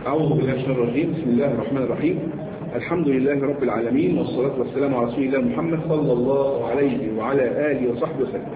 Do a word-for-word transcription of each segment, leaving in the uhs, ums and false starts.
أعوذ بالله من الشيطان الرجيم. بسم الله الرحمن الرحيم. الحمد لله رب العالمين، والصلاة والسلام على رسول الله محمد صلى الله عليه وعلى آله وصحبه وسلم.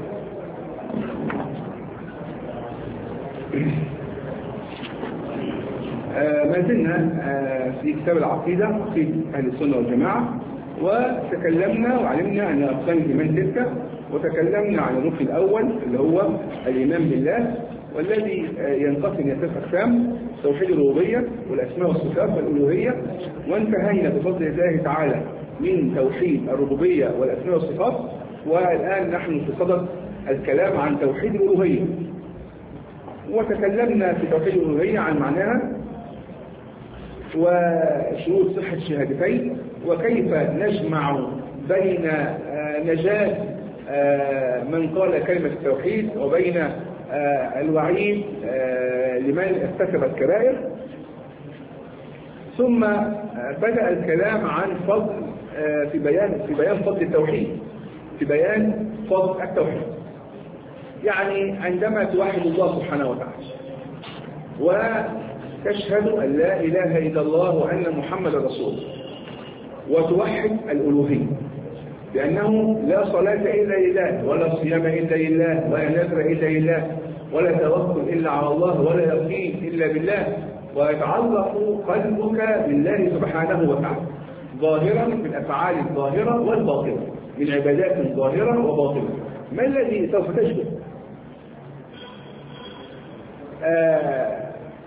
آه ما زلنا آه في كتاب العقيدة في أهل السنة والجماعة، وتكلمنا وعلمنا أن أقسام الإيمان تلك، وتكلمنا عن الركن الأول اللي هو الإيمان بالله، والذي ينقسم إلى ثلاث أقسام: توحيد الربوبية والأسماء والصفات والألوهية. وانتهينا بفضل الله تعالى من توحيد الربوبية والأسماء والصفات، والآن نحن في صدد الكلام عن توحيد الألوهية. وتكلمنا في توحيد الألوهية عن معناها وشروط صحة الشهادتين، وكيف نجمع بين نجاة من قال كلمة التوحيد وبين الوعيد لمن ارتكب الكبائر. ثم بدأ الكلام عن فضل في بيان في بيان فضل التوحيد في بيان فضل التوحيد يعني عندما توحد الله سبحانه وتعالى وتشهد أن لا إله إلا الله وأن محمد رسول الله، وتوحد الألوهية بأنه لا صلاة إلا لله، ولا صيام إلا لله، ولا نذر إلا لله، ولا توكل إلا على الله، ولا يقين إلا بالله، ويتعلق قلبك بالله سبحانه وتعالى ظاهرا بالأفعال الظاهرة والباطنة، من عبادات ظاهرة وباطنة. ما الذي سوف تجده؟ آه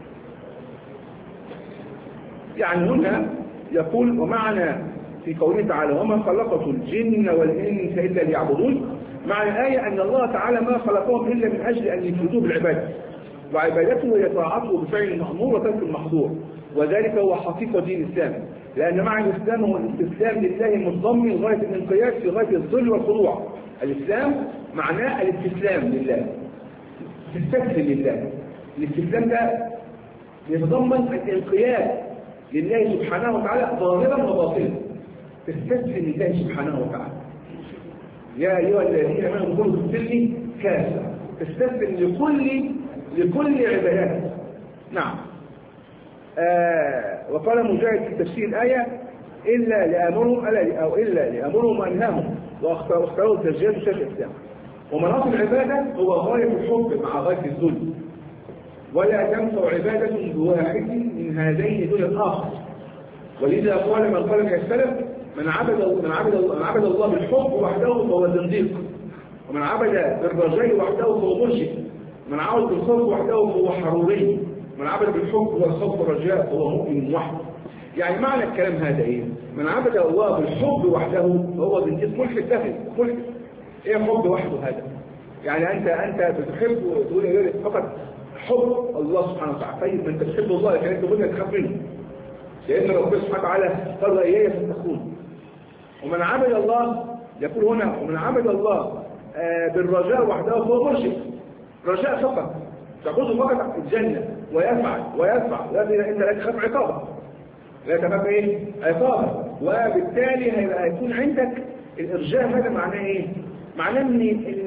يعني هنا يقول: ومعنى في قوله تعالى: وما خلقت الجن والإنس إلا ليعبدون، معنى الآية أن الله تعالى ما خلقهم إلا من أجل أن يفردوه بالعبادة، وعبادته هي طاعته بفعل المأمور وترك المحظور، وذلك هو حقيقة دين الإسلام، لأن معنى الإسلام هو الاستسلام لله المتضمن غاية الانقياد في غاية الذل والخضوع. الإسلام معناه الاستسلام لله، تستسلم لله. الاستسلام ده يتضمن الانقياد لله سبحانه وتعالى ظاهرا وباطنا، تستسلم لله سبحانه وتعالى. يا أيها الذين آمنوا ادخلوا في السلم كافة، تستسلم لكل لكل عبادات. نعم. آه وقال مجاهد في تفسير الآية: إلا لأمرهم أو إلا لأمرهم وأنهاهم، واختاروا التسجيل بشكل الإسلام. ومناط العبادة هو غاية الحب مع غاية الذل، ولا تنفع عبادة بواحد من هذين دون الآخر. ولذا قال من قال من السلف: من عبد من عبد من عبد الله بالحب وحده فهو زنديق، ومن عبد بالرجاء وحده فهو مرشد، ومن عبد بالخوف وحده فهو حروري، ومن عبد بالحب والخوف والرجاء فهو مؤمن وحده. يعني معنى الكلام هذا ايه؟ من عبد الله بالحب وحده فهو زنديق، ملحد داخل ملحد. ايه حب وحده هذا؟ يعني انت انت بتحب تقول ايه فقط حب الله سبحانه وتعالى. طيب انت تحب الله لكن انت بدك تخاف منه، لأن ربنا سبحانه وتعالى قال: إياي فاتقون. ومن عبد الله يقول هنا: ومن عبد الله بالرجاء وحده فهو مرشد. رجاء فقط، تعبده فقط الجنة، ويفعل ويدفع، لا انت لا تخاف عقابه، لا تخاف ايه؟ عقابه. وبالتالي هيكون عندك الارجاء. هذا معناه ايه؟ معناه ان ان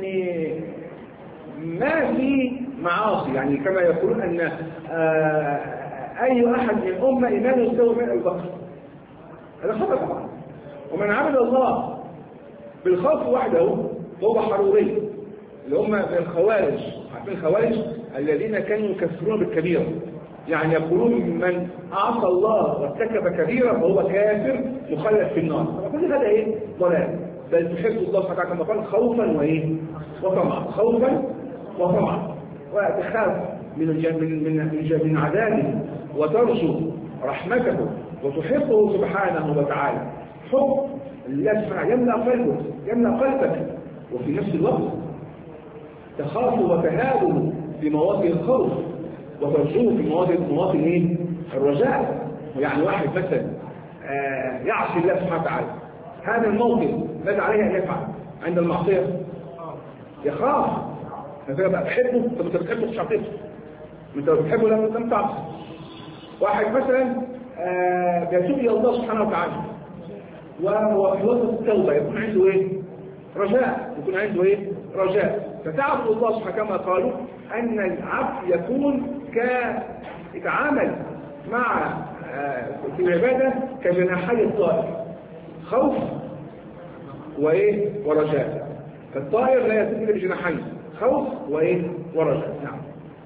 ما في معاصي، يعني كما يقولون ان آه أي أحد من الأمة إيمانه يساوي مئة البقر. هذا خطأ طبعا. ومن عبد الله بالخوف وحده فهو حروري، اللي هم من الخوارج. عارفين الخوارج الذين كانوا يكفرون بالكبيرة، يعني يقولون من أعصى الله وارتكب كبيرة فهو كافر مخلد في النار. فكل هذا إيه؟ ضلال. بل تحب الله سبحانه وتعالى كما قال: خوفا وإيه؟ وطمعا. خوفا وطمعا، وتخاف من من من من عذابه، وترجو رحمته، وتحبه سبحانه وتعالى. حب الله سبحانه يملأ قلبك يملأ قلبك وفي نفس الوقت تخاف وتهاب في مواطن الخوف، وترجوه في مواطن مواطن ايه؟ الرجاء. يعني واحد مثلا آه يعصي الله سبحانه وتعالى، هذا الموطن ماذا عليه ان يفعل عند المعصيه؟ يخاف. مثلا بقى تحبه، طب انت بتحبه مش عاطفه، انت بتحبه لم تعصي. واحد مثلا آه يتوب الى الله سبحانه وتعالى وهو في وسط التوبه، يكون عنده ايه؟ رجاء. يكون عنده ايه؟ رجاء. فتعبد الله سبحانه كما قالوا ان العبد يكون ك يتعامل مع في العبادة كجناحي الطائر، خوف وإيه ورجاء. فالطائر لا يتم إلا بجناحين، خوف وإيه ورجاء. نعم.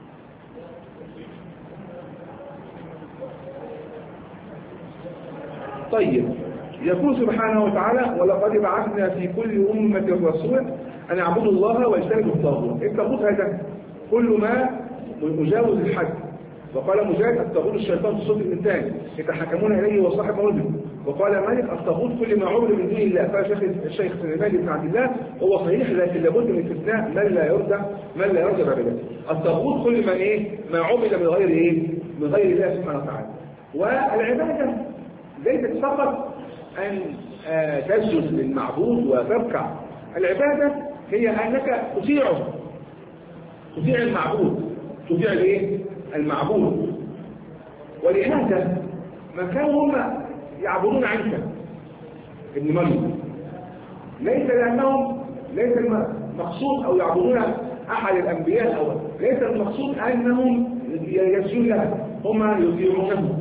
طيب، يقول سبحانه وتعالى: ولقد بعثنا في كل أمة رسولا أن اعبدوا الله واجتنبوا الطاغوت. الطاغوت هذا كل ما مجاوز الحد. وقال مجاهد: الطاغوت الشيطان في صوت الإنسان يتحكمون إليه وصاحب مولده. وقال مالك: الطاغوت كل ما عبد من دون الله. قال شيخ الشيخ سليمان بن عبد الله: هو صحيح، لكن لابد من استثناء من لا يرضى من لا يرضى بعبادته. الطاغوت كل ما ايه ما عبد من غير ايه من غير الله سبحانه وتعالى. والعباده ليست فقط ان آه تسجد للمعبود وتركع. العباده هي انك تطيعه، تطيع المعبود، تطيع الايه المعبود. ولهذا ما كانوا هم يعبدون عيسى ابن مريم ليس لانهم ليس المقصود او يعبدون احد الانبياء، او ليس المقصود انهم يسجدون له، هم يطيعونه.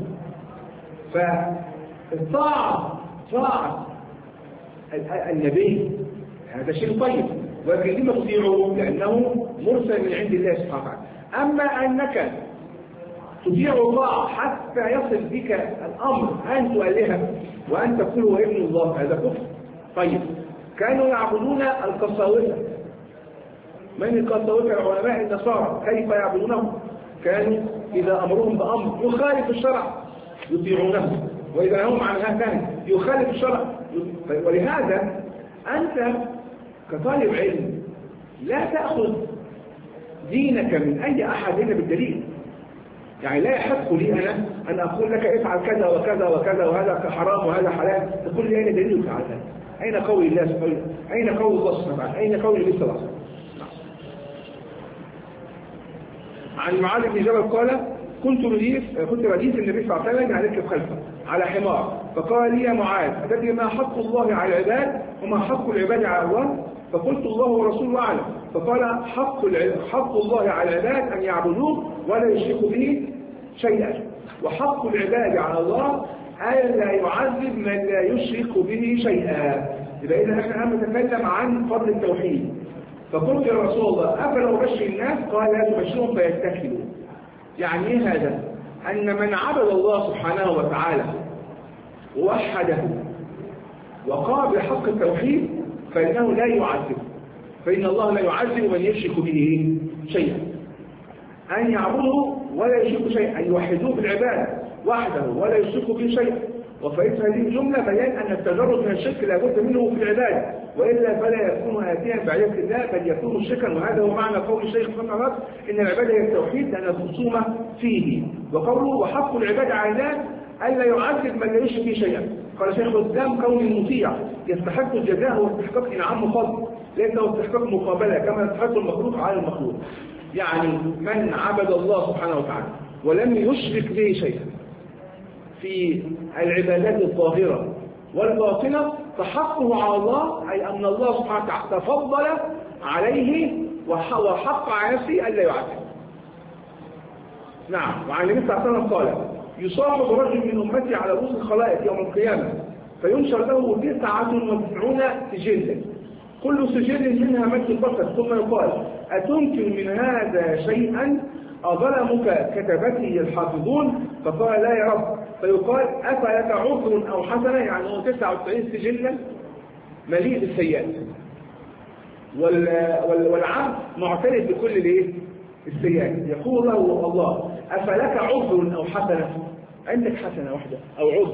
فالطاعه طاعه النبي هذا شيء طيب، ولكن لما تطيعه؟ لانه مرسل من عند الله سبحانه وتعالى. اما انك تطيع الله حتى يصل بك الامر ان تؤلهه وان تقول هو ابن الله، هذا كفر. طيب، كانوا يعبدون القساوسه. من القساوسه؟ العلماء النصارى. كيف يعبدونهم؟ كانوا اذا امرهم بامر يخالف الشرع يطيعونه، واذا نهوا عن هذا يخالف الشرع. ولهذا انت كطالب علم لا تاخذ دينك من اي احد الا بالدليل. يعني لا يحق لي انا ان اقول لك افعل كذا وكذا وكذا وهذا حرام وهذا حلال، تقول لي اين دليلك على ذلك؟ اين قول الله سبحانه؟ اين قول الله سبحانه وتعالى؟ اين قول النبي صلى الله عليه وسلم؟ عن معاذ بن جبل قال: كنت رديف كنت رديف النبي صلى الله عليه وسلم عليك خلفه على حمار، فقال لي يا معاذ: أتدري ما حق الله على العباد وما حق العباد على الله؟ فقلت: الله ورسوله أعلم. فقال: حق حق الله على العباد أن يعبدوه ولا يشركوا به شيئا، وحق العباد على الله أن لا يعذب من لا يشرك به شيئا. يبقى إذا نحن الآن نتكلم عن فضل التوحيد. فقلت: يا رسول الله أفلا أبشر الناس؟ قال: لا تبشرهم فيتكلوا. يعني ايه هذا؟ ان من عبد الله سبحانه وتعالى ووحده وقام بحق التوحيد فانه لا يعذب، فان الله لا يعذب من يشرك به شيئا. ان يعبده ولا يشرك شيئا، ان يوحدوه بالعباده وحده ولا يشرك به شيئا. وفائده هذه الجمله بيان ان التجرد من الشرك لا بد منه في العباده، والا فلا يكون اتيا بعباده الله بل يكون مشركا. وهذا هو معنى قول الشيخ محمد عبد ان العباده هي التوحيد لان الخصومه فيه. وقوله: وحق العباد على الله الا يعذب من لا يشرك به شيئا. قال شيخ الاسلام: كون المطيع يستحق الجزاء واستحقاق انعام فضل، ليس هو استحقاق مقابله كما يستحق المخلوق على المخلوق. يعني من عبد الله سبحانه وتعالى ولم يشرك به شيئا في العبادات الظاهرة والباطنة فحقه على الله، أي أن الله سبحانه وتعالى تفضل عليه وحق على نفسه ألا يعذب. نعم. وعن النبي صلى الله عليه وسلم قال: يصاحب رجل من أمتي على رؤوس الخلائق يوم القيامة فينشر له تسعة وتسعون سجلا، كل سجل منها مد البصر، ثم يقال: أتنكر من هذا شيئا؟ أظلمك كتبته الحافظون؟ فقال: لا يا رب. فيقال: أفلك عذر أو حسنة؟ يعني هو تسعة وتسعين سجلا مليء بالسيئات، والعبد معترف بكل الايه السيئات. يقول له الله: أفلك عذر أو حسنة؟ عندك حسنة واحدة أو عذر؟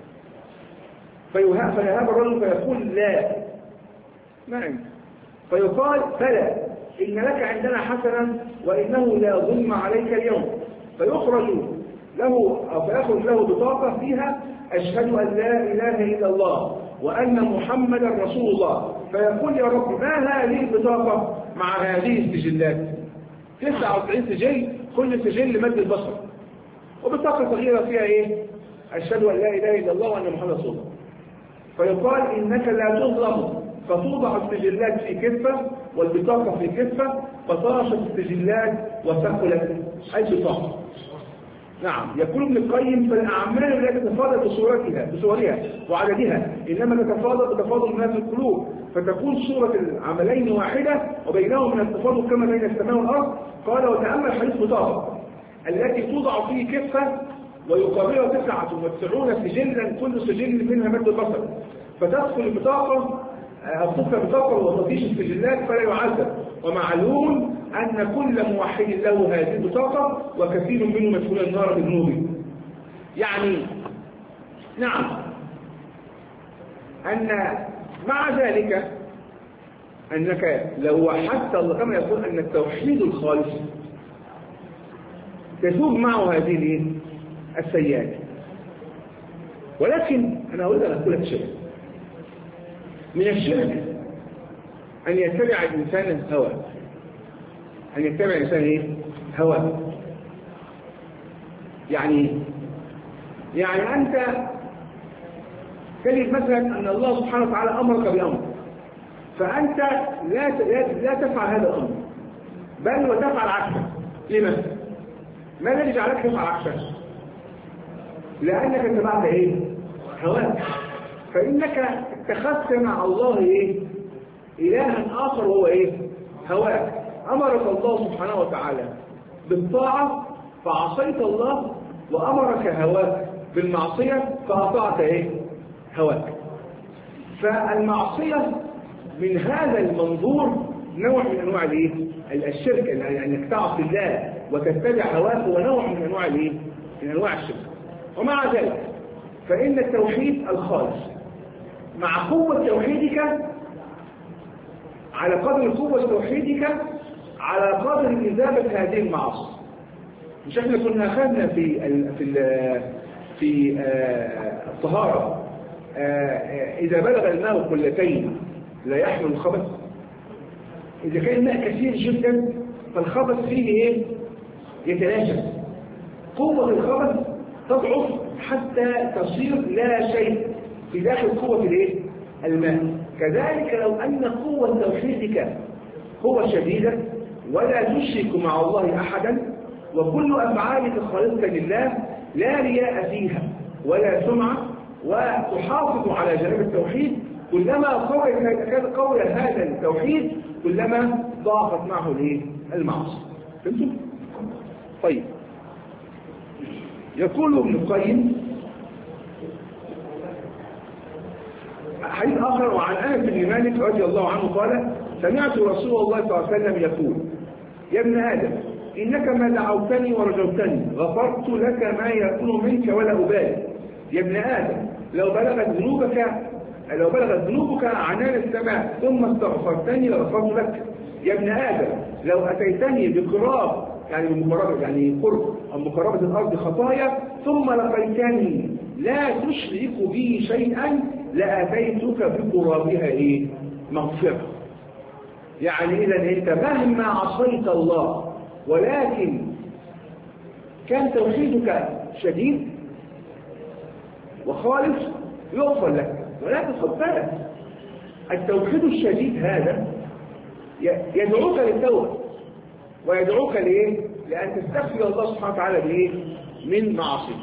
فيهاب الرجل فيقول: لا ما عندي. فيقال: بلى إن لك عندنا حسنة وإنه لا ظلم عليك اليوم. فيخرج له أو فيخرج له بطاقة فيها: أشهد أن لا إله إلا الله وأن محمدا رسول الله. فيقول: يا رب ما هذه البطاقة مع هذه السجلات؟ تسعة وتسعين سجل، كل سجل مد البصر، وبطاقة صغيرة فيها إيه؟ أشهد أن لا إله إلا الله وأن محمدا رسول الله. فيقال: إنك لا تظلم. فتوضع السجلات في كفة والبطاقة في كفة، فطاشت السجلات وثقلت البطاقة. نعم. يقول ابن القيم: فالأعمال لا تتفاضل بصورتها بصورها وعددها، إنما تتفاضل بتفاضل ما في القلوب، فتكون صورة العملين واحدة وبينهم من التفاضل كما بين السماء والأرض. قال: وتأمل حديث بطاقة التي توضع فيه كفة ويقابلها تسعة وتسعون سجلا، كل سجل منها مد البصر، فتدخل البطاقة أو تدخل بطاقة وتطيش السجلات فلا يعذب. ومعلوم أن كل موحد له هذه البطاقة وكثير منهم يدخل النار بذنوبه. يعني نعم، أن مع ذلك أنك لو وحدت الله كما يقول أن التوحيد الخالص تذوب معه هذه السيئات. ولكن أنا أريد أن أقول لك شيء: من الشرك أن يتبع الإنسان الهوى، أن يتبع الإنسان إيه؟ هوى. يعني يعني أنت تجد مثلا أن الله سبحانه وتعالى أمرك بأمر، فأنت لا لا تفعل هذا الأمر، بل وتفعل عكسه. لماذا؟ ما الذي جعلك تفعل عكسه؟ لأنك اتبعت إيه؟ هواك. فإنك اتخذت مع الله إيه؟ إلها آخر هو إيه؟ هواك. أمرك الله سبحانه وتعالى بالطاعة فعصيت الله، وأمرك هواك بالمعصية فأطعت إيه؟ هواك. فالمعصية من هذا المنظور نوع من أنواع الإيه؟ الشرك، يعني أنك تعصي الله وتتبع هواك هو نوع من أنواع الإيه؟ من أنواع الشرك. ومع ذلك فإن التوحيد الخالص مع قوة توحيدك، على قدر قوة توحيدك على قدر إذابة هذه المعاصي. مش احنا كنا أخذنا في ال في ال في آه الطهارة آه إذا بلغ الماء قلتين لا يحمل الخبث. إذا كان الماء كثير جدا فالخبث فيه إيه؟ يتلاشى. قوة الخبث تضعف حتى تصير لا شيء في داخل قوة الإيه؟ الماء. كذلك لو أن قوة توحيدك هو شديدة ولا تشرك مع الله أحدا، وكل أفعالك خالصة لله لا رياء فيها ولا سمعة، وتحافظ على جانب التوحيد، كلما قوي هذا التوحيد كلما ضاعفت معه المعاصي. فهمتم؟ طيب، يقول ابن القيم حديث آخر وعن أنس بن مالك رضي الله عنه قال: سمعت رسول الله صلى الله عليه وسلم يقول: يا ابن آدم إنك ما دعوتني ورجوتني غفرت لك ما يكون منك ولا أبالي. يا ابن آدم لو بلغت ذنوبك لو بلغت ذنوبك عنان السماء ثم استغفرتني لغفرت لك. يا ابن آدم لو أتيتني بقراب، يعني بمقاربة يعني قرب أو مقاربة الأرض خطايا، ثم لقيتني لا تشرك بي شيئا لأتيتك بقرابها إيه؟ مغفرة. يعني إذا أنت مهما عصيت الله ولكن كان توحيدك شديد وخالص يغفر لك. ولكن خد بالك، التوحيد الشديد هذا يدعوك للتوبة ويدعوك لإيه؟ لأن تستغفر الله سبحانه وتعالى بإيه؟ من معاصيه.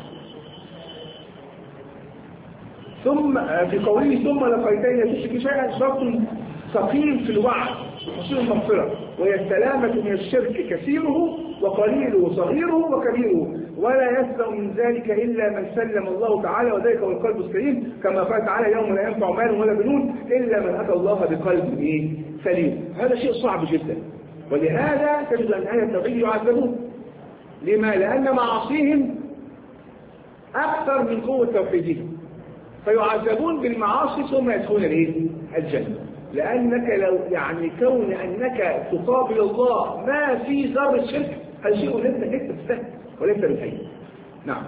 ثم في قوله ثم لقيتني تشرك شيئا شرط ثقيل في الوعد وحصول المغفرة، وهي السلامة من الشرك كثيره وقليله صغيره وكبيره، ولا يسلم من ذلك إلا من سلم الله تعالى، وذلك هو القلب السليم، كما قال تعالى: يوم لا ينفع مال ولا بنون إلا من أتى الله بقلب إيه؟ سليم. هذا شيء صعب جدا، ولهذا تجد أن أهل التوحيد يعذبون. لما؟ لأن معاصيهم أكثر من قوة توحيدهم، فيعذبون بالمعاصي ثم يدخلون الجنة. لأنك لو يعني كون أنك تقابل الله ما في ذرة شرك، هذا شيء ليس ليس بالسهل وليس بالهين. نعم.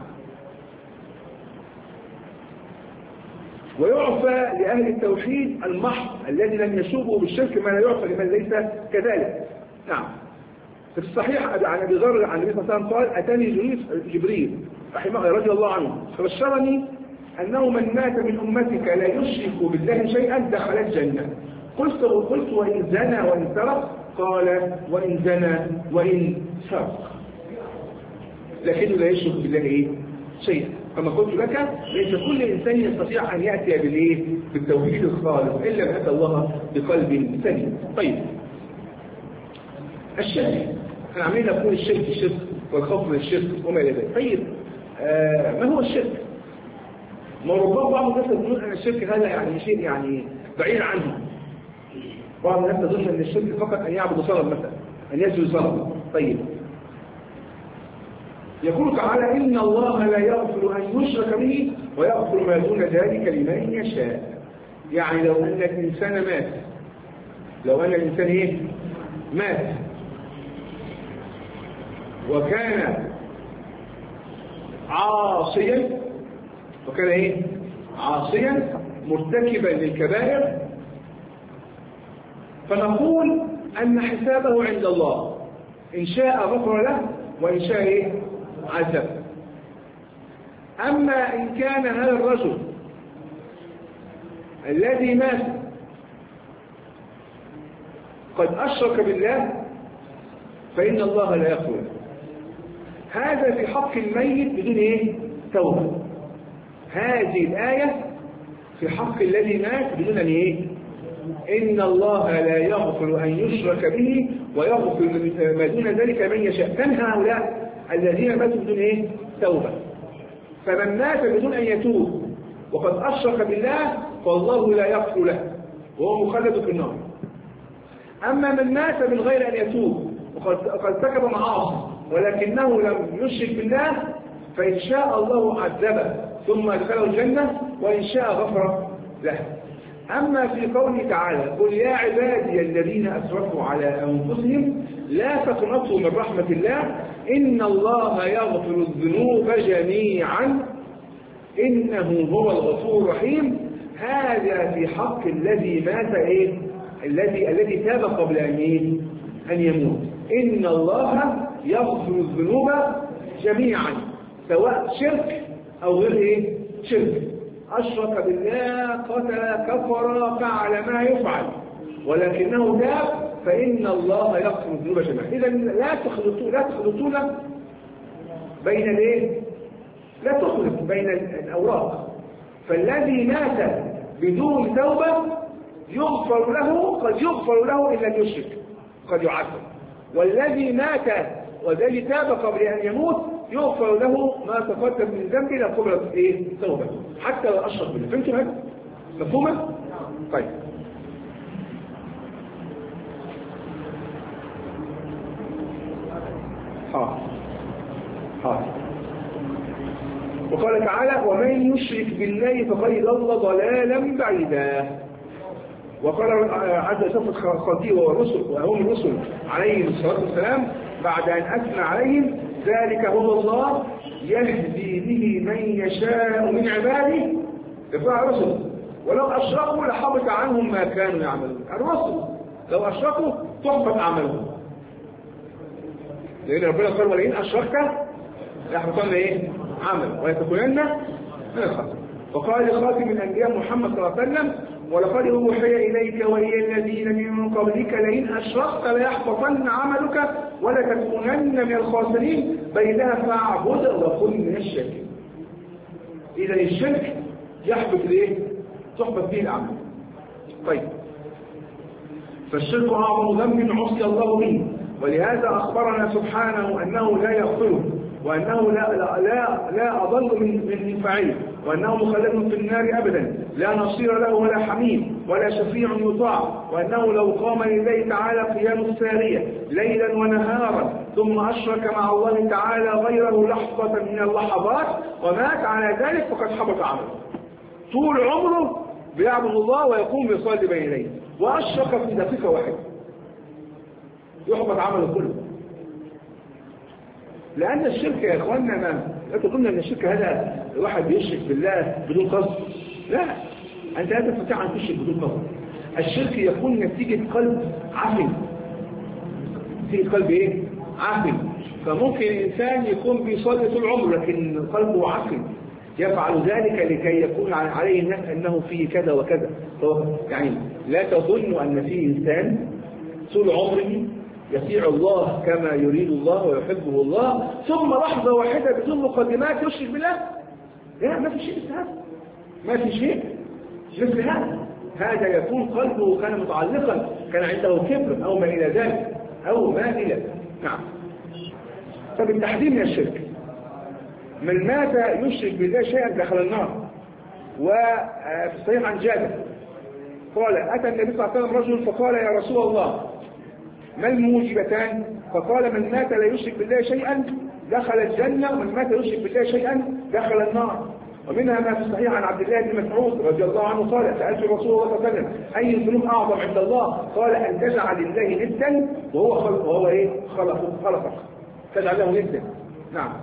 ويعفى لأهل التوحيد المحض الذي لم يشوبوا بالشرك ما لا يعفى لمن ليس كذلك. نعم. في الصحيح عن أبي ذر عن النبي صلى الله عليه وسلم قال: أتاني جبريل رحمه رضي الله عنه فبشرني أنه من مات من أمتك لا يشرك بالله شيئا دخل الجنة. قلت وقلت وإن زنى وإن سرق؟ قال: وإن زنى وإن سرق. لكنه لا يشرك بالله إيه؟ شيئا. كما قلت لك ليس كل إنسان يستطيع أن يأتي بالإيه؟ بالتوحيد الخالص إلا من أتى الله بقلب سليم. طيب الشرك، احنا عمالين نقول الشرك الشرك والخوف من الشرك وما إلى ذلك. طيب آه ما هو الشرك؟ ما ربما بعض الناس يقولون أن الشرك هذا يعني شيء يعني بعيد عنه. بعض الناس يظن أن الشرك فقط أن يعبد صنم مثلا، أن يسجد صنم. طيب يقول تعالى إن الله لا يغفر أن يشرك به ويغفر ما دون ذلك لمن يشاء. يعني لو أن الإنسان مات، لو أن الإنسان إيه؟ مات وكان عاصيا، وكان إيه؟ عاصيا مرتكبا للكبائر، فنقول أن حسابه عند الله، إن شاء غفر له وإن شاء إيه؟ عذب. أما إن كان هذا الرجل الذي مات قد أشرك بالله فإن الله لا يغفر له. هذا في حق الميت بدون إيه؟ توبة. هذه الآية في حق الذي مات بدون أن إيه؟ إن الله لا يغفر أن يشرك به ويغفر ما دون ذلك من يشاء. تنهى هؤلاء الذين ماتوا بدون إيه؟ توبة. فمن مات بدون أن يتوب وقد أشرك بالله فالله لا يغفر له وهو مخلد في النار. أما من مات من غير أن يتوب وقد ارتكب معاصي ولكنه لم يشرك بالله فإن شاء الله عذبه ثم أدخله الجنة وإن شاء غفر له. أما في قوله تعالى قل يا عبادي الذين أسرفوا على أنفسهم لا تقنطوا من رحمة الله إن الله يغفر الذنوب جميعا إنه هو الغفور الرحيم. هذا في حق الذي مات إيه؟ الذي الذي تاب قبل أن إيه؟ أن يموت. إن الله يغفر الذنوب جميعا سواء شرك أو غير إيه؟ شرك. أشرك بالله قتل كفر فعل ما يفعل ولكنه تاب فإن الله يغفر الذنوب جميعا. إذا لا تخلطوا لا تخلطون بين الايه؟ لا تخلط بين الأوراق. فالذي مات بدون توبة يغفر له، قد يغفر له إن لم يشرك قد يعذب. والذي مات والذي تاب قبل أن يموت يغفر له ما تقدم من ذنبه لا قبل ايه؟ توبة حتى لو أشرك بالله. فهمتوا هذا؟ مفهومة؟ طيب حاضر حاضر. وقال تعالى ومن يشرك بالله فقد ضل ضلالا بعيدا. وقال عز وجل الخطيب والرسل وهم الرسل عليهم الصلاة والسلام بعد أن أثنى عليهم ذلك هو الله يهدي به من يشاء من عباده. يقول الرسل ولو أشركوا لحبط عنهم ما كانوا يعملون. الرسل لو أشركوا تحبط أعمالهم لأن ربنا قال ولئن أشركت ليحبطن إيه؟ عمل ويتكونن من الخاسرين. وقال لخاتم الأنبياء محمد صلى الله عليه وسلم ولقد أوحي إليك وإلى الذين من قبلك لئن أشركت ليحبطن عملك ولتكونن من الخاسرين بينها فاعبد وكن من الشاكرين. إذا الشرك يحبط ليه؟ تحبط به العمل. طيب فالشرك أعظم ذنب عصي الله به ولهذا أخبرنا سبحانه أنه لا يغفره وأنه لا لا لا, لا أضل من من فاعله وأنه مخلد في النار أبدا لا نصير له ولا حميم ولا شفيع يطاع. وأنه لو قام لله تعالى قيام السارية ليلا ونهارا ثم أشرك مع الله تعالى غيره لحظة من اللحظات ومات على ذلك فقد حبط عمله. طول عمره بيعبد الله ويقوم بيصلي بين يديه وأشرك في دقيقة واحدة يحبط عمله كله. لأن الشرك يا إخواننا ما لا تظن أن الشرك هذا الواحد بيشرك بالله بدون قصد. لا، أنت لا تستطيع أن تشرك بدون قصد. الشرك يكون نتيجة قلب عافٍ. نتيجة قلب إيه؟ عافٍ. فممكن الإنسان يكون بيصلي طول عمره لكن قلبه عافٍ يفعل ذلك لكي يكون عليه الناس أنه فيه كذا وكذا. يعني لا تظن أن فيه إنسان طول عمره يطيع الله كما يريد الله ويحبه الله، ثم لحظة واحدة بدون مقدمات يشرك بالله؟ لا، ما في شيء مثل هذا، ما في شيء مثل هذا. هذا يكون قلبه كان متعلقا، كان عنده كبر أو ما إلى ذلك أو ما إلى ذلك. نعم. فبالتحذير من الشرك، من مات يشرك بالله شيئا دخل النار. وفي الصحيح عن جابر قال أتى النبي صلى الله عليه وسلم رجل فقال يا رسول الله ما الموجبتان؟ فقال من مات لا يشرك بالله شيئا دخل الجنة، ومن مات يشرك بالله شيئا دخل النار. ومنها ما في الصحيح عن عبد الله بن مسعود رضي الله عنه قال سألت رسول الله صلى الله عليه وسلم أي الذنوب أعظم عند الله؟ قال أن تجعل لله ندا وهو خلق وهو إيه؟ خلق خلقك، تجعل له ندا. نعم.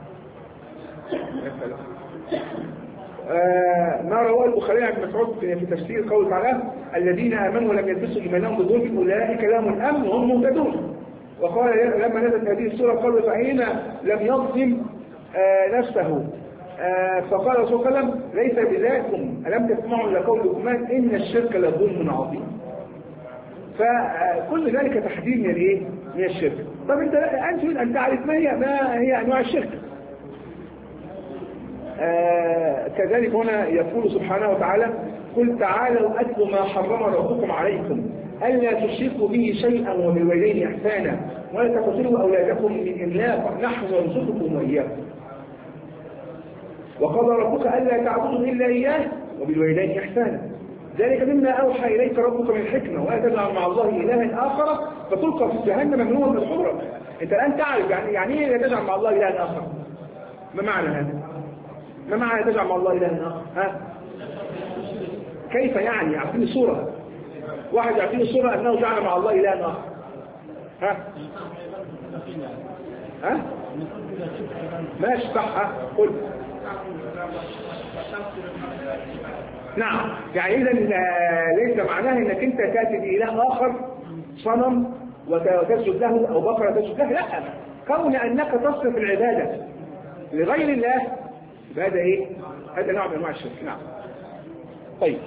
آه ما رواه البخاري عن مسعود في تفسير قوله تعالى الذين آمنوا ولم يلبسوا إيمانهم بظلم أولئك لهم الأمن وهم مهتدون. وقال لما نزلت هذه السورة قال فحين لم يظلم آه نفسه آه فقال رسول الله صلى الله عليه وسلم ليس بذاكم ألم تسمعوا لقول لقمان إن الشرك لظلم عظيم. فكل ذلك تحذير من الايه؟ من الشرك. طب انت انت تريد ان تعرف ما هي ما هي انواع الشرك. آه كذلك هنا يقول سبحانه وتعالى قل تعالوا أتلوا ما حرم ربكم عليكم ألا تشركوا به شيئا وبالوالدين إحسانا ولا تقتلوا أولادكم من إملاق نحن نرزقكم وإياكم وقضى ربك ألا تعبدوا إلا إياه وبالوالدين إحسانا ذلك مما أوحى إليك ربك من الحكمة ولا تجعل مع الله إلها آخر فتلقى في جهنم ممنوعا مدحورا. أنت الآن تعرف يعني يعني إيه لا تجعل مع الله إلها آخر؟ ما معنى هذا؟ ما معنى تجعل مع الله إلها آخر؟ ها؟ كيف يعني؟ يعطيني صورة. واحد يعطيني صورة أنه جعل مع الله إلها آخر. ها؟ ها؟ ماشي صح ها؟ قل. نعم، يعني إذا ليس معناه أنك أنت تأتي بإله آخر صنم وتسجد له أو بقرة تسجد له، لا، كون أنك تصرف العبادة لغير الله هذا إيه؟ هذا نوع من أنواع الشرك. نعم. طيب.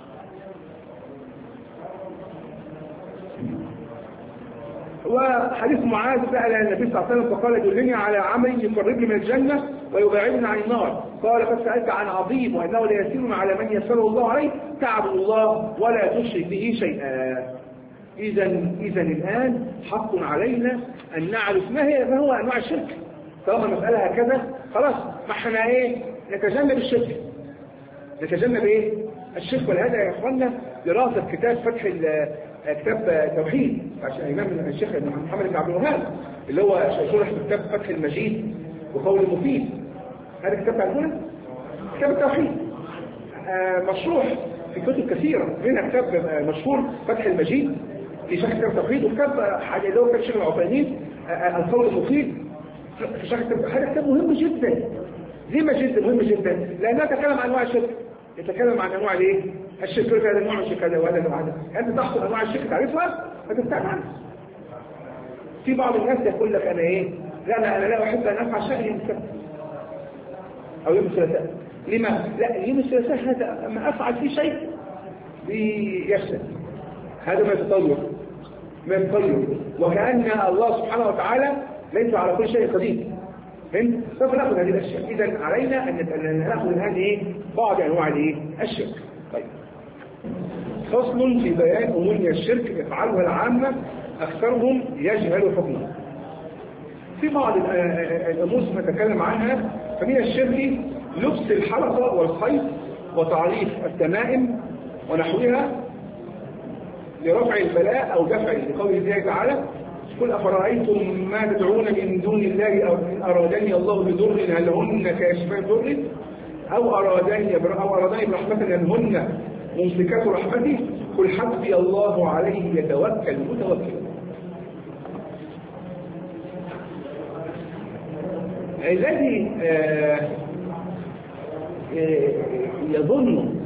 وحديث معاذ سأل النبي صلى الله عليه وسلم فقال دلني على عمل يقربني من الجنة ويبعدني عن النار. قال قد سألت عن عظيم وأنه لا يسير على من يسره الله عليه تعبد الله ولا تشرك به شيئا. إذا إذا الآن حق علينا أن نعرف ما هي ما هو أنواع الشرك. طالما المسألة هكذا خلاص ما احنا إيه نتجنب الشرك. نتجنب إيه الشرك. ولهذا يا إخواننا دراسة كتاب فتح كتاب توحيد عشان الإمام الشيخ محمد بن عبد الوهاب اللي هو شرح كتاب فتح المجيد وقول المفيد. هذا كتاب تعرفونه؟ كتاب التوحيد مشروح في كتب كثيرة منها كتاب مشهور فتح المجيد في شرح كتاب التوحيد وكتاب حاجة اللي هو كتاب الشيخ العثيمين القول المفيد في شرح كتاب. هذا كتاب مهم جدا. لما جدا مهم جدا؟ لأنه يتكلم عن أنواع الشرك. يتكلم عن أنواع الايه؟ الشرك. هذا النوع الشرك هذا وهذا النوع هذا. أنت تحصل أنواع الشرك تعرفها فتستعمل عنها. في بعض الناس يقول لك أنا إيه؟ لا لا أنا لا أحب أن أفعل شيء يوم السبت أو يوم الثلاثاء. لما؟ لا يوم الثلاثاء هذا أما أفعل فيه شيء بيفسد. هذا ما يتطور ما يتطور وكأن الله سبحانه وتعالى ليس على كل شيء قدير. فهمت؟ سوف نأخذ هذه الأشياء. إذا علينا أن نأخذ هذه إيه؟ بعض أنواع الإيه؟ الشرك. طيب. فصل في بيان أمور الشرك يفعلها العامة أكثرهم يجهل حكمه. في بعض الأمور نتكلم عنها. فمن الشرك لبس الحلقة والخيط وتعريف التمائم ونحوها لرفع البلاء أو دفعه لقول الله تعالى قل أفرأيتم ما تدعون من دون الله أو إن أرادني الله بضر هل هن كاشفات ضر أو أرادني أو أرادني برحمة هل هن ممسكات رحمته قل حسبي الله عليه يتوكل المتوكل. الذي آه آه يظن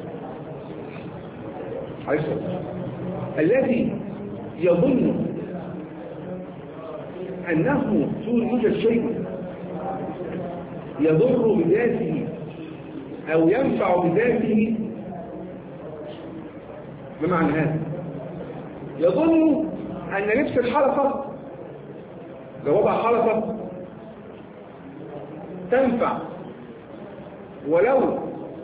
الذي يظن أنه يوجد شيء يضر بذاته أو ينفع بذاته. بمعنى هذا يظن أن لبس الحلقة لو وضع حلقة تنفع ولو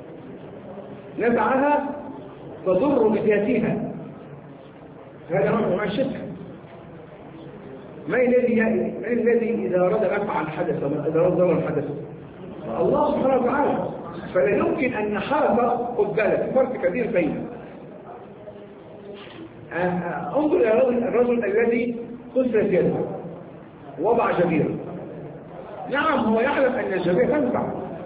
نزعها تضر بذاتها، هذا نوع من الشرك. ما الذي من الذي إذا أراد نفعا حدث إذا أراد ضررا حدث؟ الله سبحانه وتعالى. فلا يمكن أن حلقة خد بالك فرق كبير بينه. انظر إلى الرجل, الرجل الذي كسرت يده وضع جبيرة. نعم هو يعلم أن الجبيرة تنفع.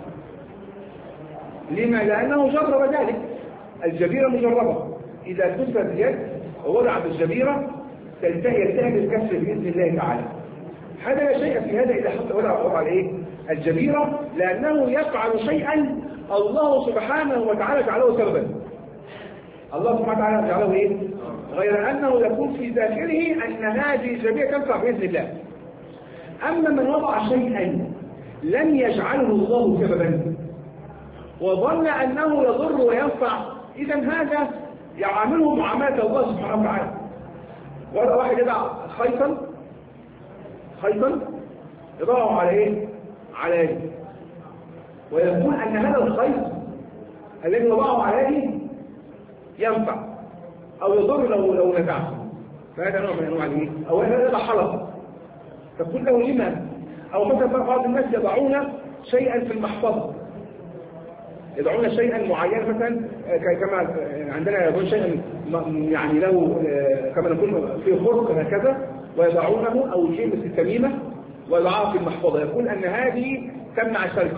لما؟ لأنه جرب ذلك. الجبيرة مجربة، إذا كسرت يد ووضعت الجبيرة ينتهي الكسر بإذن الله تعالى. هذا لا شيء في هذا إذا حتى وضع وضع الإيه؟ الجبيرة، لأنه يفعل شيئا الله سبحانه وتعالى جعله سببا. الله سبحانه وتعالى جعله إيه؟ غير أنه يكون في ذاكره أن هذه الجبيرة تنفع بإذن الله. أما من وضع شيئا لم يجعله الله سببا وظن أنه يضر وينفع، إذا هذا يعامله معاملة الله سبحانه وتعالى. وهذا واحد يضع خيطا خيطا يضعه على ايه؟ على يده، ويقول ان هذا الخيط الذي وضعه على يده ينفع او يضر لو لو نفعه. فهذا نوع من انواع الايه؟ او هذا يضع حلقه تقول له لما؟ او مثلا بعض الناس يضعون شيئا في المحفظه، يضعون شيئا معينا مثلا كما عندنا يقول شيئا يعني له كما نقول في خرق هكذا ويضعونه او شيء مثل التميمه ويضعها في المحفظه، يقول ان هذه تمنع السرقه،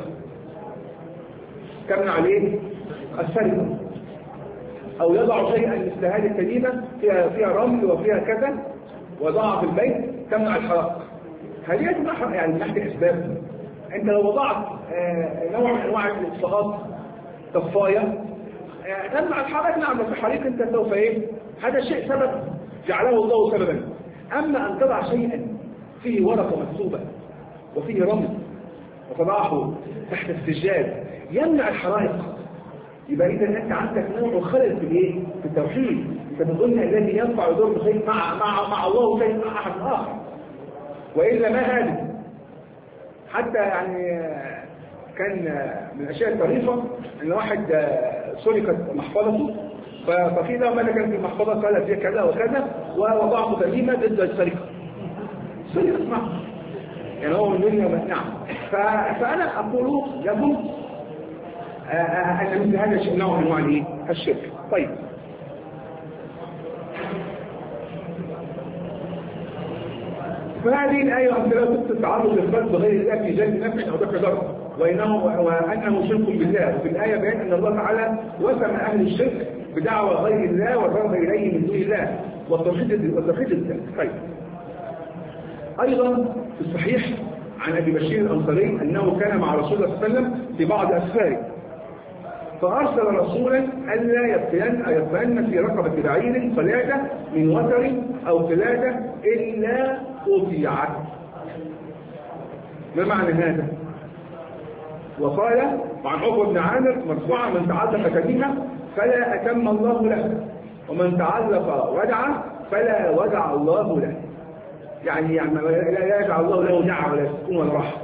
تمنع عليه السرقه. او يضع شيئا مثل هذه التميمه فيها فيها رمل وفيها كذا ويضعها في البيت تمنع الحرائق. هذه تمنع يعني من ناحيه الاسباب. انت لو وضعت نوع من انواع الاصلاحات طفايه تمنع الحرائق، نعم في حريق انت سوف ايه؟ هذا شيء سبب جعله الله سببا. اما ان تضع شيئا فيه ورقه مكتوبه وفيه رمل وتضعه تحت السجاد يمنع الحرائق، يبقى اذا انت عندك نوع خلل في الايه؟ في التوحيد. انت تظن الذي ينفع يضر شيء مع مع مع الله شيء مع احد اخر، والا ما هذا. حتى يعني كان من الاشياء الطريفه ان واحد سرقت محفظته، ففي له ماذا كان في المحفظه قال فيها كذا وكذا ووضعه تميمه ضد السرقه. سرقه معه يعني هو من دنيا. نعم. فانا اقول لكم ان مثل هذا الشيء نوع من انواع الشرك. طيب فهذه الآية أمثلة تتعرض للخلق بغير الله في جلب نفع أو دفع ضر، وإنه وأنه شرك بالله. وفي الآية بيان أن الله تعالى وسم أهل الشرك بدعوى غير الله والرغب إليه من دون الله والتوحيد والتوحيد الذات. طيب أيضا في الصحيح عن أبي بشير الأنصاري أنه كان مع رسول الله صلى الله عليه وسلم في بعض أسفاره، فأرسل رسولا ألا يبقين يبقين في رقبة بعير قلادة من وتر أو قلادة إلا أطيعت. ما معنى هذا؟ وقال عن عقبة بن عامر مرفوعا: من تعلق تميمة فلا أتم الله له، ومن تعلق ودعة فلا ودع الله له. يعني يعني لا يجعل الله له دعوة ولا سكون ولا راحة.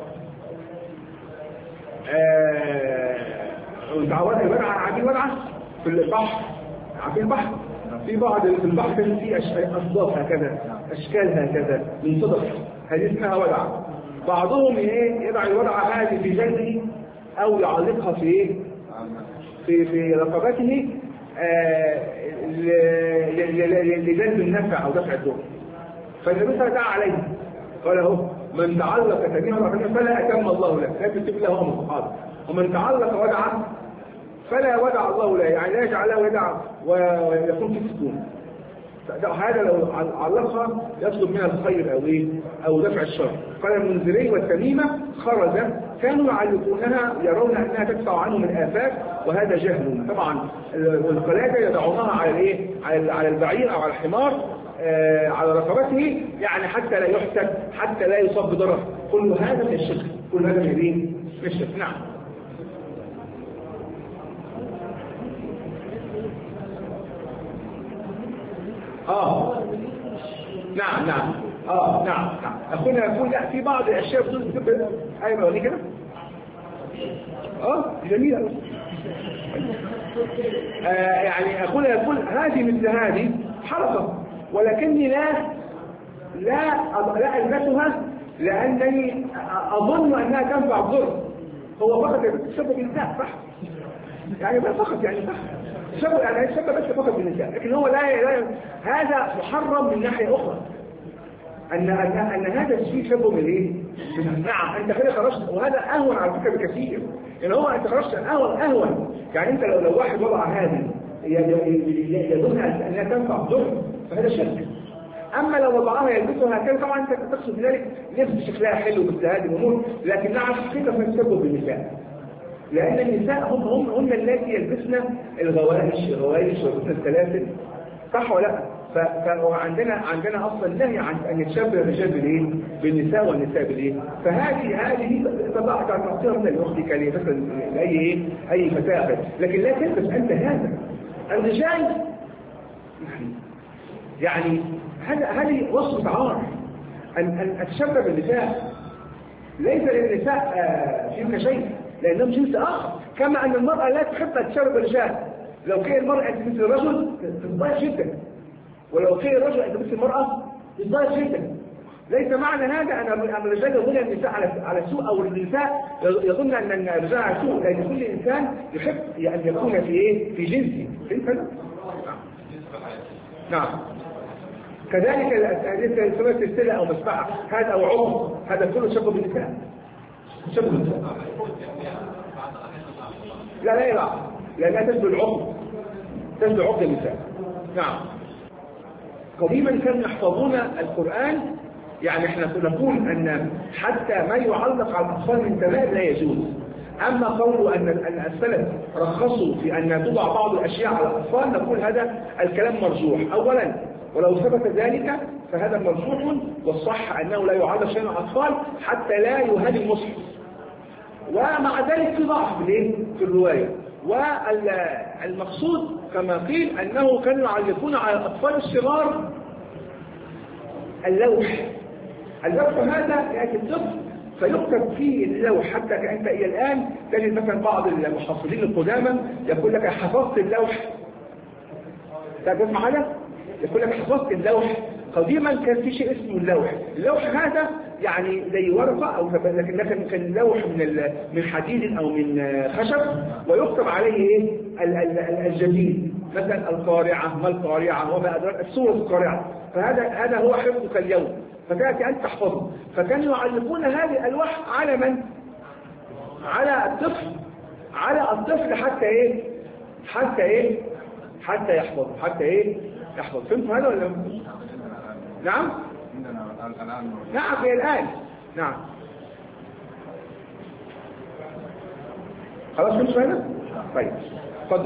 وتعودنا الودعة عارفين ودعة في البحر، عارفين البحر في بعض في البحر في أصداف هكذا أشكال هكذا من صدف، هذه اسمها ودعة. بعضهم ايه يضع الودعة هذه في جلده أو يعلقها في ايه في في رقبته لجلب النفع أو دفع الضر. فالنبي صلى الله عليه قال اهو: من تعلق تميمة فلا أتم الله له، لا تكتب له أمر حاضر. ومن تعلق ودعة فلا ودع الله له، يعني لا يجعل له ودع ويكون في سكون. هذا لو علقها يطلب منها الخير او ايه او دفع الشر. قال المنذري: والتميمة خرج كانوا يعلقونها يرون انها تدفع عنهم الافات، وهذا جهل. طبعا القلادة يضعونها على الايه على البعير او على الحمار آه على رقبته، يعني حتى لا يحسد، حتى لا يصاب بضرر. كل هذا من الشرك، كل هذا من ايه من الشرك. نعم. اه نعم نعم اه نعم نعم اخونا يقول لا في بعض الاشياء بدون تبقى ايوه ولي كده اه جميله آه يعني اخونا يقول هذه مثل هذه حركه ولكني لا لا لا البسها لانني اظن انها تنفع الضر. هو فقط تسبب بالنساء صح يعني ما فقط يعني صح سبب يعني السبب بس فقط بالنساء لكن هو لا, لا هذا محرم من ناحيه اخرى ان ان ان هذا الشيء سببه من ايه؟ نعم انت كده خرجت وهذا اهون على فكره بكثير يعني هو انت خرجت اهون اهون يعني انت لو لو واحد وضع هذه يظن انها تنفع ضر فهذا شرك. اما لو وضعها يلبسها هكذا طبعا انت تقصد ذلك لبس شكلها حلو مثل هذه الامور لكن نعم كده فيسبب بالنساء لان النساء هم هم هم التي يلبسن الغوائش الغوائش ويلبسن السلاسل صح ولا لا؟ فعندنا عندنا اصلا نهي عن ان يتشبه الرجال بالايه؟ بالنساء والنساء بالايه؟ فهذه هذه تضعك عن تعطيها من اختك مثلا لاي ايه؟ اي فتاه لكن لا تلبس انت هذا. الرجال يعني هذا هذه وصف عار ان ان تتشبه بالنساء ليس للنساء فيك شيء لانهم جنس اخر كما ان المراه لا تحب ان تتشبه بالرجال. لو كان المراه مثل الرجل تتضايق جدا ولو كان الرجل انت مثل المراه تتضايق جدا. ليس معنى هذا ان الرجال يظن النساء على على سوء او النساء يظن ان الرجال على سوء لان كل انسان يحب ان يكون في ايه؟ في جنسه. فهمت هذا؟ نعم. كذلك هذه سلسله او مسبحه هذا او عمر هذا كله تشبه بالنساء. تشبه بالنساء. لا لا لا لانها تشبه العمر تشبه عقد النساء. نعم. قديما كانوا يحفظون القرآن يعني احنا نقول ان حتى ما يعلق على الاطفال من تمام لا يجوز. اما قولوا ان ان السلف رخصوا في ان توضع بعض الاشياء على الاطفال نقول هذا الكلام مرجوح. اولا ولو ثبت ذلك فهذا مرجوح والصح انه لا يعلق شيء على الاطفال حتى لا يهان المصحف. ومع ذلك في ضعف في الروايه والمقصود كما قيل أنه كانوا يعلقون على الأطفال الصغار اللوح. اللوح هذا يأتي الطفل فيكتب فيه اللوح حتى أنت إلى الآن تجد مثلا بعض المحفظين القدامى يقول لك حفظت اللوح. تسمع هذا؟ يقول لك حفظت اللوح. قديما كان في شيء اسمه اللوح. اللوح هذا يعني زي ورقة أو لكن لكن كان لوح من من حديد أو من خشب ويكتب عليه إيه؟ الجديد مثلا القارعة ما القارعة وما أدراك السورة القارعة. فهذا هذا هو حفظك اليوم فتأتي أنت تحفظه. فكانوا يعلقون هذه الألواح على من؟ على الطفل على الطفل حتى إيه؟ حتى إيه؟ حتى يحفظ حتى إيه؟ يحفظ. فهمتوا هذا ولا؟ نعم؟ نعم في الآن. نعم. خلاص فهمتوا هذا؟ طيب اتفضل.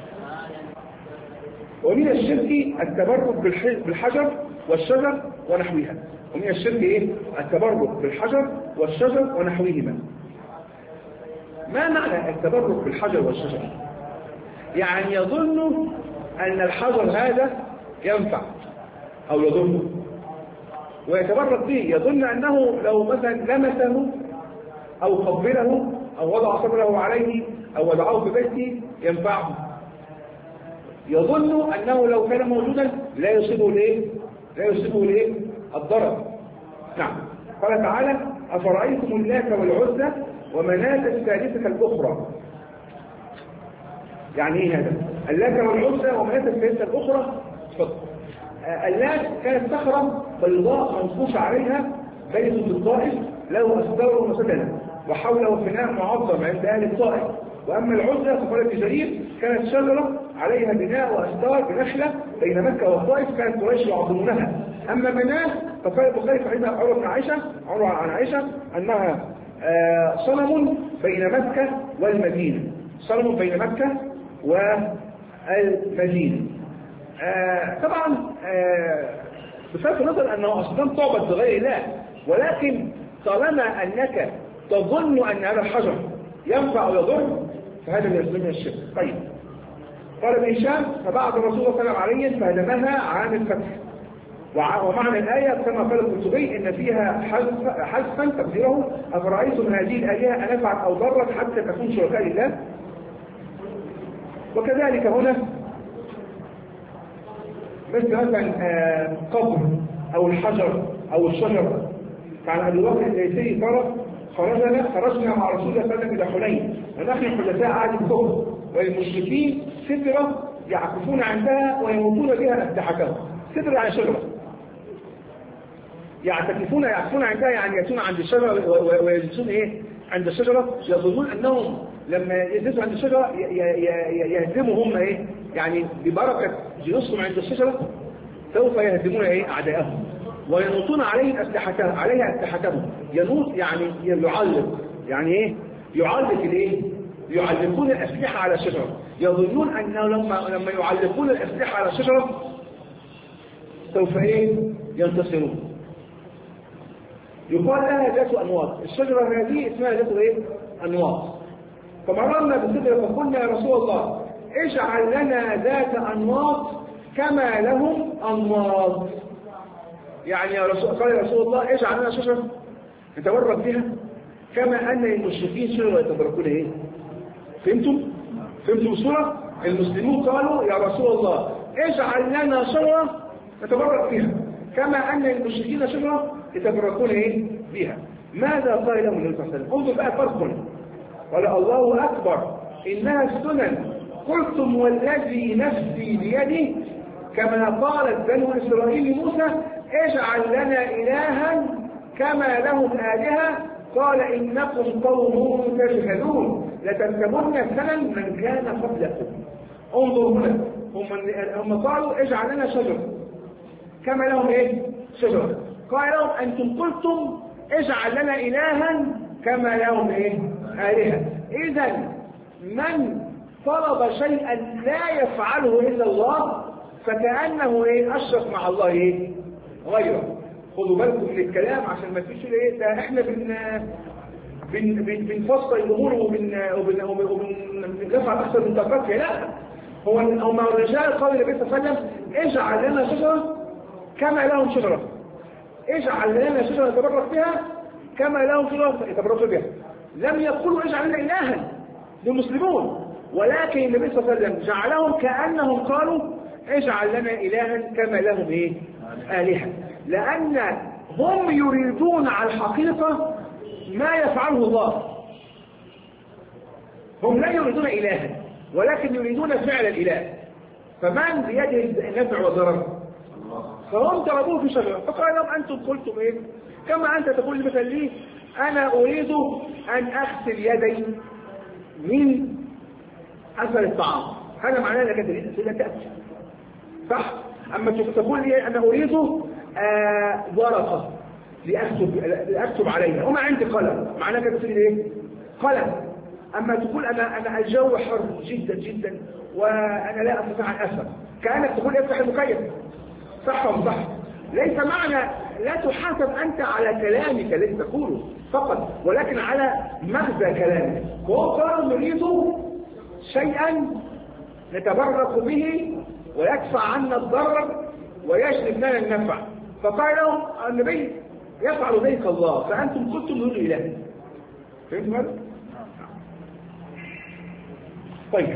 ومن الشرك التبرك بالحجر والشجر ونحوها. ومن الشرك ايه؟ التبرك بالحجر والشجر ونحوهما. ما معنى التبرك بالحجر والشجر؟ يعني يظن ان الحجر هذا ينفع او يضره ويتبرك به. يظن انه لو مثلا لمسه او قبله او وضع صبره عليه او وضعه في بيته ينفعه. يظن انه لو كان موجودا لا يصيبه الايه؟ لا يصيبه الايه؟ الضرر. نعم. قال تعالى: افرايتم اللات والعزى ومناة الثالثة الاخرى. يعني ايه هذا؟ اللات والعزى ومناة الثالثة الاخرى. اتفضل. اللات كانت صخرة بيضاء منقوش عليها بيت في الطائف له أسدار وسدنة وحوله فناء معظم عند أهل الطائف. وأما العزى فقالت جرير كانت شجرة عليها بناء وأسدار بنخلة بين مكة والطائف كانت قريش يعظمونها. أما مناه فقال البخاري في حديث عروة بن عائشة عروة عن عائشة أنها صنم بين مكة والمدينة. صنم بين مكة والمدينة. آه طبعا آه بصرف النظر انه اصلا تعبد بغير الله ولكن طالما انك تظن ان هذا الحجر ينفع او يضر فهذا من الشرك. طيب قال ابن هشام فبعث الرسول صلى الله عليه وسلم عليا فهدمها عام الفتح. ومعنى الآية كما قال القرطبي إن فيها حذفا تقديره أفرأيتم هذه الآلهة أنفعت أو ضرت حتى تكون شركاء لله. وكذلك هنا مثل مثلا قبر أو الحجر أو الشجر. كان أبي بكر الليثي قال خرجنا خرجنا مع رسول الله صلى الله عليه وسلم إلى حنين ونحن حدثاء عهد الكفر والمشركين سدرة يعكفون عندها ويموتون بها أسلحتهم. سدرة يعني شجرة يعتكفون يعكفون عندها، يعني يأتون عند الشجرة ويجلسون إيه عند الشجرة، يظنون أنهم لما يجلسوا عند الشجرة يهزموا هم إيه يعني ببركة جلوسهم عند الشجرة سوف يهزمون إيه أعدائهم وينوطون عليه أسلحتهم عليها أسلحتهم. ينوط يعني يعلق، يعني إيه يعلق الإيه يعلقون الأسلحة على الشجرة، يظنون أنه لما لما يعلقون الأسلحة على الشجرة سوف إيه ينتصرون. يقال لها ذات أنواط، الشجرة هذه اسمها ذات إيه أنواط. فمررنا بالسدرة فقلنا يا رسول الله اجعل لنا ذات أنواط كما لهم أنواط. يعني يا رسول قال يا رسول الله اجعل لنا شجرة نتبرك بها كما أن المشركين شجرة يتبركون إيه. فهمتم؟ فهمتم الصورة؟ المسلمون قالوا يا رسول الله اجعل لنا شجرة نتبرك بها كما أن المشركين شجرة يتبركون إيه بها. ماذا قال لهم النبي صلى الله عليه وسلم؟ انظر بقى فرق. قال الله أكبر إنها السنن قلتم والذي نفسي بيده كما قالت بنو إسرائيل موسى اجعل لنا إلها كما لهم آلهة قال إنكم قوم تجهلون لتتبعن سنن من كان قبلكم. انظروا هنا هم هم قالوا اجعل لنا شجرة كما لهم ايه شجرة، قال لهم أنتم قلتم اجعل لنا إلها كما لهم ايه آلهة. إذا من طلب شيئا لا يفعله إلا الله فكأنه ايه أشرك مع الله ايه غيره. خدوا بالكم من الكلام عشان ما تفيش ايه ده احنا بن بن بنفصل الامور وبن وبندفع اكثر من طاقتها. لا، هو هم الرجال قالوا للنبي صلى الله عليه وسلم اجعل لنا شجره كما لهم شجره، اجعل لنا شجره نتبرك بها كما لهم شجره يتبركوا بها. لم يقولوا اجعل لنا الها للمسلمون، ولكن النبي صلى الله عليه وسلم جعلهم كانهم قالوا اجعل لنا الها كما لهم ايه آلهة، لأن هم يريدون على الحقيقة ما يفعله الله. هم لا يريدون إلها ولكن يريدون فعل الإله. فمن بيده النفع والضرر؟ فهم ضربوه في شجرة فقال لهم أنتم قلتم إيه كما أنت تقول مثلا لي أنا أريد أن أغسل يدي من أثر الطعام، هذا معناه أنك تريد تأكل صح؟ أما تقول لي أنا أريد آه ورقة لأكتب, لأكتب عليها وما عندي قلم، معناه كده تقول إيه؟ قلم. أما تقول أنا أنا الجو حر جدا جدا وأنا لا أستطيع أن أفهم، كأنك تقول افتح المكيف. صح ولا صح؟ ليس معنى لا تحاسب أنت على كلامك الذي تقوله فقط، ولكن على مغزى كلامك. وهو قال نريد شيئا نتبرك به ويدفع عنا الضرر ويجلب لنا النفع. فقال لهم النبي يفعل ذلك الله فأنتم قلتم نريد إله. فهمتم هذا؟ طيب،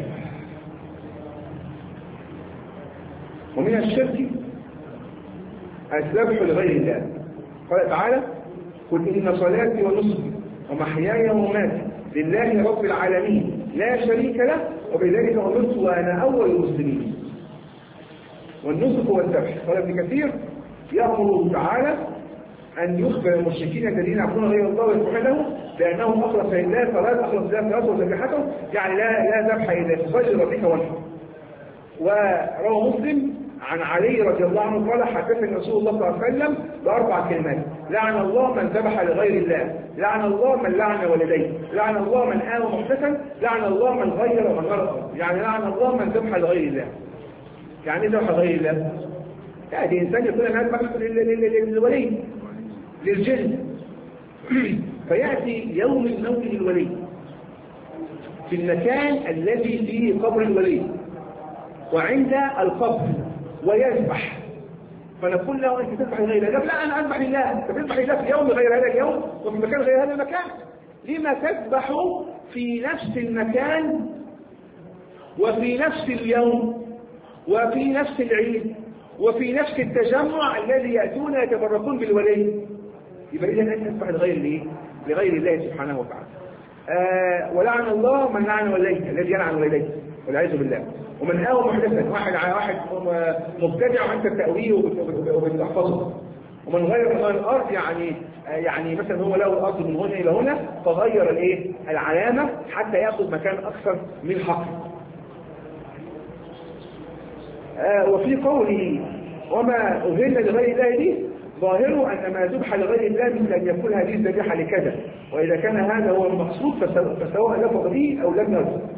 ومن الشرك الذبح لغير الله. قال تعالى قل إن صلاتي ونسكي ومحياي ومماتي لله رب العالمين لا شريك له وبذلك أمرت وأنا أول المسلمين. والنسك والذبح. قال ابن كثير يأمر تعالى أن يخبر المشركين الذين يعبدون غير الله ويذبحون له لأنهم أخلص لله صلاة أخلص لله صلاة وذبيحته، يعني لا لا ذبح إلا تفجر بك وانحر. وروى مسلم عن علي رضي الله عنه قال حدثني رسول الله صلى الله عليه وسلم بأربع كلمات: لعن الله من ذبح لغير الله، لعن الله من لعن والديه، لعن الله من آوى محدثا، لعن الله من غير ومن غلط. يعني لعن الله من ذبح لغير الله. يعني ايه ذبح لغير الله؟ يعني إنسان يقول أنا أذبح للولي للجن فيأتي يوم الموت للولي في المكان الذي فيه قبر الولي وعند القبر ويذبح فنقول له انت تذبح لغير الله، لا انا اذبح لله. انت تذبح لله في يوم غير هذا اليوم وفي مكان غير هذا المكان. لما تذبح في نفس المكان وفي نفس اليوم وفي نفس العيد وفي نفس التجمع الذي يأتون يتبركون بالولي؟ يبقى إذا أنت تذبح لغير الله لغير الله سبحانه وتعالى. آه ولعن الله من لعن والديه، الذي يلعن والديه والعياذ بالله. ومن آوى محدثا، واحد على واحد مبتدع وانت تأويه وبتحفظه. ومن غير من الارض يعني يعني مثلا هو له الارض من هنا الى هنا فغير الايه العلامه حتى ياخذ مكان اكثر من حقه. آه وفي قوله وما اهل لغير الله دي ظاهره ان ما ذبح لغير الله مثل ان يكون هذه الذبيحه لكذا، واذا كان هذا هو المقصود فسواء لفظ به او لم يلفظ.